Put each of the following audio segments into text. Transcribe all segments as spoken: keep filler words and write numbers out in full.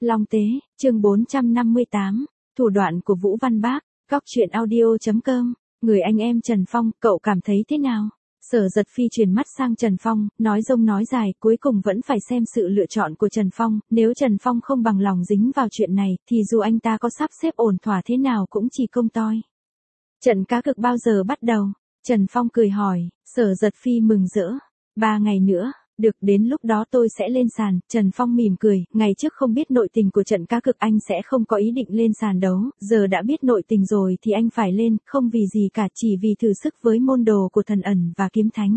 Long Tế, chương bốn trăm năm mươi tám, thủ đoạn của Vũ Văn Bác, góc truyện audio.com, người anh em Trần Phong, cậu cảm thấy thế nào? Sở Giật Phi chuyển mắt sang Trần Phong, nói rông nói dài, cuối cùng vẫn phải xem sự lựa chọn của Trần Phong, nếu Trần Phong không bằng lòng dính vào chuyện này, thì dù anh ta có sắp xếp ổn thỏa thế nào cũng chỉ công toi. Trận cá cược bao giờ bắt đầu? Trần Phong cười hỏi, Sở Giật Phi mừng rỡ, ba ngày nữa. Được, đến lúc đó tôi sẽ lên sàn. Trần Phong mỉm cười, ngày trước không biết nội tình của trận cá cược anh sẽ không có ý định lên sàn đấu, giờ đã biết nội tình rồi thì anh phải lên, không vì gì cả, chỉ vì thử sức với môn đồ của Thần Ẩn và Kiếm Thánh.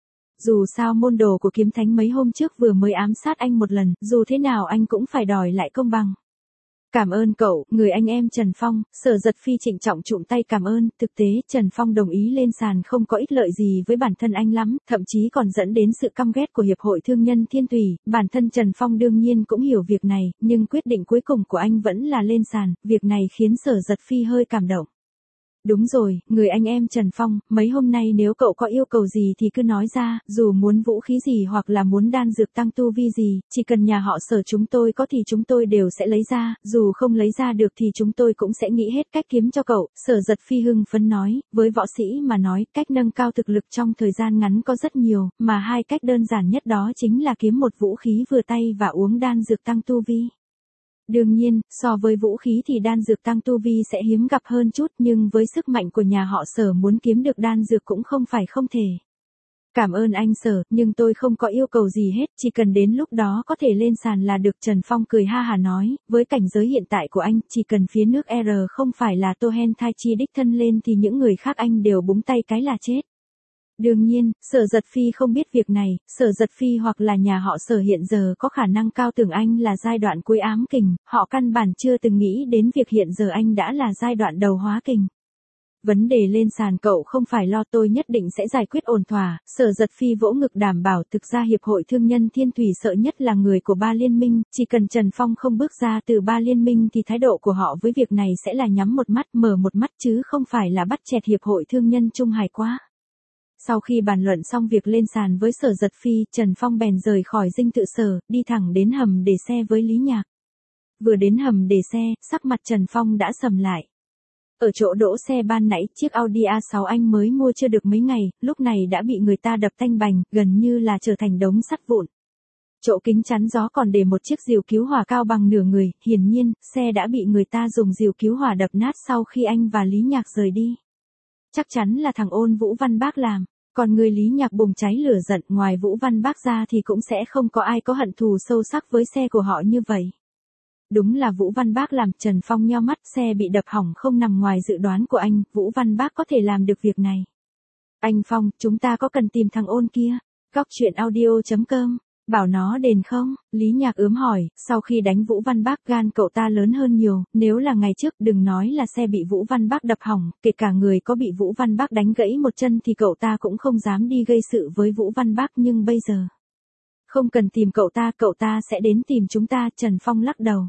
Dù sao môn đồ của Kiếm Thánh mấy hôm trước vừa mới ám sát anh một lần, dù thế nào anh cũng phải đòi lại công bằng. Cảm ơn cậu, người anh em Trần Phong. Sở Giật Phi trịnh trọng chụm tay cảm ơn. Thực tế, Trần Phong đồng ý lên sàn không có ích lợi gì với bản thân anh lắm, thậm chí còn dẫn đến sự căm ghét của Hiệp hội Thương nhân Thiên Thủy. Bản thân Trần Phong đương nhiên cũng hiểu việc này, nhưng quyết định cuối cùng của anh vẫn là lên sàn. Việc này khiến Sở Giật Phi hơi cảm động. Đúng rồi, người anh em Trần Phong, mấy hôm nay nếu cậu có yêu cầu gì thì cứ nói ra, dù muốn vũ khí gì hoặc là muốn đan dược tăng tu vi gì, chỉ cần nhà họ Sở chúng tôi có thì chúng tôi đều sẽ lấy ra, dù không lấy ra được thì chúng tôi cũng sẽ nghĩ hết cách kiếm cho cậu. Sở Giật Phi hưng phấn nói, với võ sĩ mà nói, cách nâng cao thực lực trong thời gian ngắn có rất nhiều, mà hai cách đơn giản nhất đó chính là kiếm một vũ khí vừa tay và uống đan dược tăng tu vi. Đương nhiên, so với vũ khí thì đan dược tăng tu vi sẽ hiếm gặp hơn chút, nhưng với sức mạnh của nhà họ Sở muốn kiếm được đan dược cũng không phải không thể. Cảm ơn anh Sở, nhưng tôi không có yêu cầu gì hết, chỉ cần đến lúc đó có thể lên sàn là được. Trần Phong cười ha hả nói, với cảnh giới hiện tại của anh, chỉ cần phía nước R không phải là Tô-Hen Tai Chi đích thân lên thì những người khác anh đều búng tay cái là chết. Đương nhiên, Sở Giật Phi không biết việc này, Sở Giật Phi hoặc là nhà họ Sở hiện giờ có khả năng cao tưởng anh là giai đoạn cuối ám kình, họ căn bản chưa từng nghĩ đến việc hiện giờ anh đã là giai đoạn đầu hóa kình. Vấn đề lên sàn cậu không phải lo, tôi nhất định sẽ giải quyết ổn thỏa. Sở Giật Phi vỗ ngực đảm bảo. Thực ra Hiệp hội Thương nhân Thiên Thủy sợ nhất là người của ba liên minh, chỉ cần Trần Phong không bước ra từ ba liên minh thì thái độ của họ với việc này sẽ là nhắm một mắt mở một mắt chứ không phải là bắt chẹt Hiệp hội Thương nhân Trung Hải quá. Sau khi bàn luận xong việc lên sàn với Sở Giật Phi, Trần Phong bèn rời khỏi dinh thự Sở, đi thẳng đến hầm để xe với Lý Nhạc. Vừa đến hầm để xe, sắc mặt Trần Phong đã sầm lại. Ở chỗ đỗ xe ban nãy, chiếc Audi A sáu anh mới mua chưa được mấy ngày, lúc này đã bị người ta đập tanh bành, gần như là trở thành đống sắt vụn. Chỗ kính chắn gió còn để một chiếc rìu cứu hỏa cao bằng nửa người, hiển nhiên, xe đã bị người ta dùng rìu cứu hỏa đập nát sau khi anh và Lý Nhạc rời đi. Chắc chắn là thằng ôn Vũ Văn Bác làm. Còn người Lý Nhạc bùng cháy lửa giận, ngoài Vũ Văn Bác ra thì cũng sẽ không có ai có hận thù sâu sắc với xe của họ như vậy. Đúng là Vũ Văn Bác làm. Trần Phong nheo mắt, xe bị đập hỏng không nằm ngoài dự đoán của anh, Vũ Văn Bác có thể làm được việc này. Anh Phong, chúng ta có cần tìm thằng ôn kia? Góc truyện audio.com, bảo nó đền không? Lý Nhạc ướm hỏi, sau khi đánh Vũ Văn Bác gan cậu ta lớn hơn nhiều, nếu là ngày trước đừng nói là xe bị Vũ Văn Bác đập hỏng, kể cả người có bị Vũ Văn Bác đánh gãy một chân thì cậu ta cũng không dám đi gây sự với Vũ Văn Bác, nhưng bây giờ. Không cần tìm cậu ta, cậu ta sẽ đến tìm chúng ta. Trần Phong lắc đầu.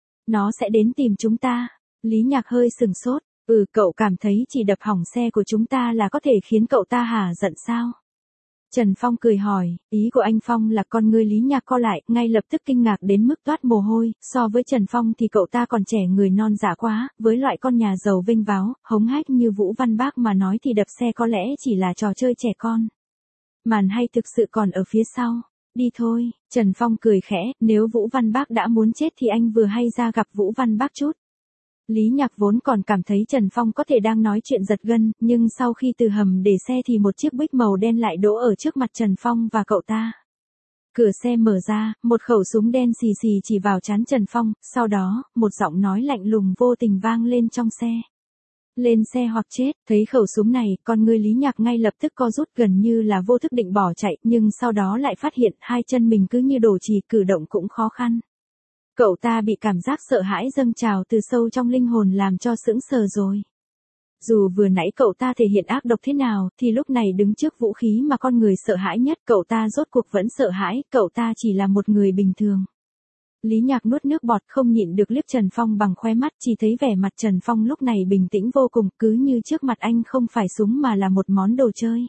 Nó sẽ đến tìm chúng ta. Lý Nhạc hơi sừng sốt, ừ cậu cảm thấy chỉ đập hỏng xe của chúng ta là có thể khiến cậu ta hả giận sao? Trần Phong cười hỏi, ý của anh Phong là con người Lý Nhạc co lại, ngay lập tức kinh ngạc đến mức toát mồ hôi, so với Trần Phong thì cậu ta còn trẻ người non dạ quá, với loại con nhà giàu vinh váo, hống hách như Vũ Văn Bác mà nói thì đập xe có lẽ chỉ là trò chơi trẻ con. Màn hay thực sự còn ở phía sau. Đi thôi, Trần Phong cười khẽ, nếu Vũ Văn Bác đã muốn chết thì anh vừa hay ra gặp Vũ Văn Bác chút. Lý Nhạc vốn còn cảm thấy Trần Phong có thể đang nói chuyện giật gân, nhưng sau khi từ hầm để xe thì một chiếc Buick màu đen lại đỗ ở trước mặt Trần Phong và cậu ta. Cửa xe mở ra, một khẩu súng đen xì xì chỉ vào trán Trần Phong, sau đó, một giọng nói lạnh lùng vô tình vang lên trong xe. Lên xe hoặc chết. Thấy khẩu súng này, con người Lý Nhạc ngay lập tức co rút, gần như là vô thức định bỏ chạy, nhưng sau đó lại phát hiện hai chân mình cứ như đổ chì, cử động cũng khó khăn. Cậu ta bị cảm giác sợ hãi dâng trào từ sâu trong linh hồn làm cho sững sờ rồi. Dù vừa nãy cậu ta thể hiện ác độc thế nào, thì lúc này đứng trước vũ khí mà con người sợ hãi nhất, cậu ta rốt cuộc vẫn sợ hãi, cậu ta chỉ là một người bình thường. Lý Nhạc nuốt nước bọt, không nhịn được liếc Trần Phong bằng khóe mắt, chỉ thấy vẻ mặt Trần Phong lúc này bình tĩnh vô cùng, cứ như trước mặt anh không phải súng mà là một món đồ chơi.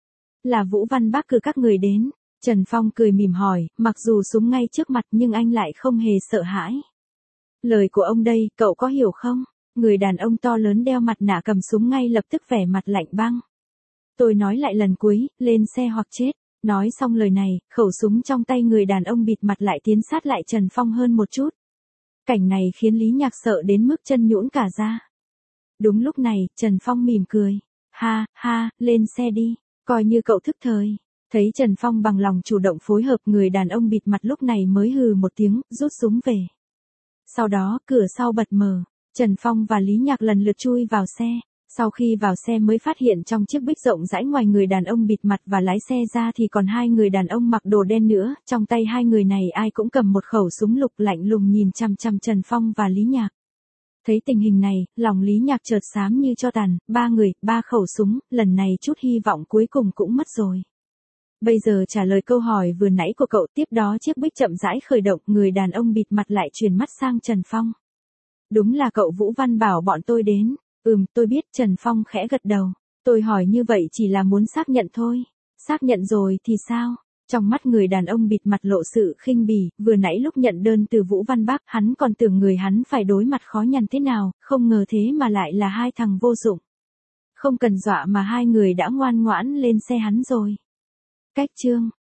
Là Vũ Văn Bác cử các người đến. Trần Phong cười mỉm hỏi, mặc dù súng ngay trước mặt nhưng anh lại không hề sợ hãi. Lời của ông đây, cậu có hiểu không? Người đàn ông to lớn đeo mặt nạ cầm súng ngay lập tức vẻ mặt lạnh băng. Tôi nói lại lần cuối, lên xe hoặc chết. Nói xong lời này, khẩu súng trong tay người đàn ông bịt mặt lại tiến sát lại Trần Phong hơn một chút. Cảnh này khiến Lý Nhạc sợ đến mức chân nhũn cả ra. Đúng lúc này, Trần Phong mỉm cười. Ha, ha, lên xe đi, coi như cậu thức thời. Thấy Trần Phong bằng lòng chủ động phối hợp, người đàn ông bịt mặt lúc này mới hừ một tiếng, rút súng về. Sau đó, cửa sau bật mở, Trần Phong và Lý Nhạc lần lượt chui vào xe. Sau khi vào xe mới phát hiện trong chiếc bích rộng rãi ngoài người đàn ông bịt mặt và lái xe ra thì còn hai người đàn ông mặc đồ đen nữa, trong tay hai người này ai cũng cầm một khẩu súng lục lạnh lùng nhìn chằm chằm Trần Phong và Lý Nhạc. Thấy tình hình này, lòng Lý Nhạc chợt xám như tro tàn, ba người, ba khẩu súng, lần này chút hy vọng cuối cùng cũng mất rồi. Bây giờ trả lời câu hỏi vừa nãy của cậu, tiếp đó chiếc bích chậm rãi khởi động, người đàn ông bịt mặt lại chuyển mắt sang Trần Phong. Đúng là cậu Vũ Văn bảo bọn tôi đến. Ừm, tôi biết, Trần Phong khẽ gật đầu. Tôi hỏi như vậy chỉ là muốn xác nhận thôi. Xác nhận rồi thì sao? Trong mắt người đàn ông bịt mặt lộ sự khinh bỉ, vừa nãy lúc nhận đơn từ Vũ Văn Bác, hắn còn tưởng người hắn phải đối mặt khó nhằn thế nào, không ngờ thế mà lại là hai thằng vô dụng. Không cần dọa mà hai người đã ngoan ngoãn lên xe hắn rồi. Cách chương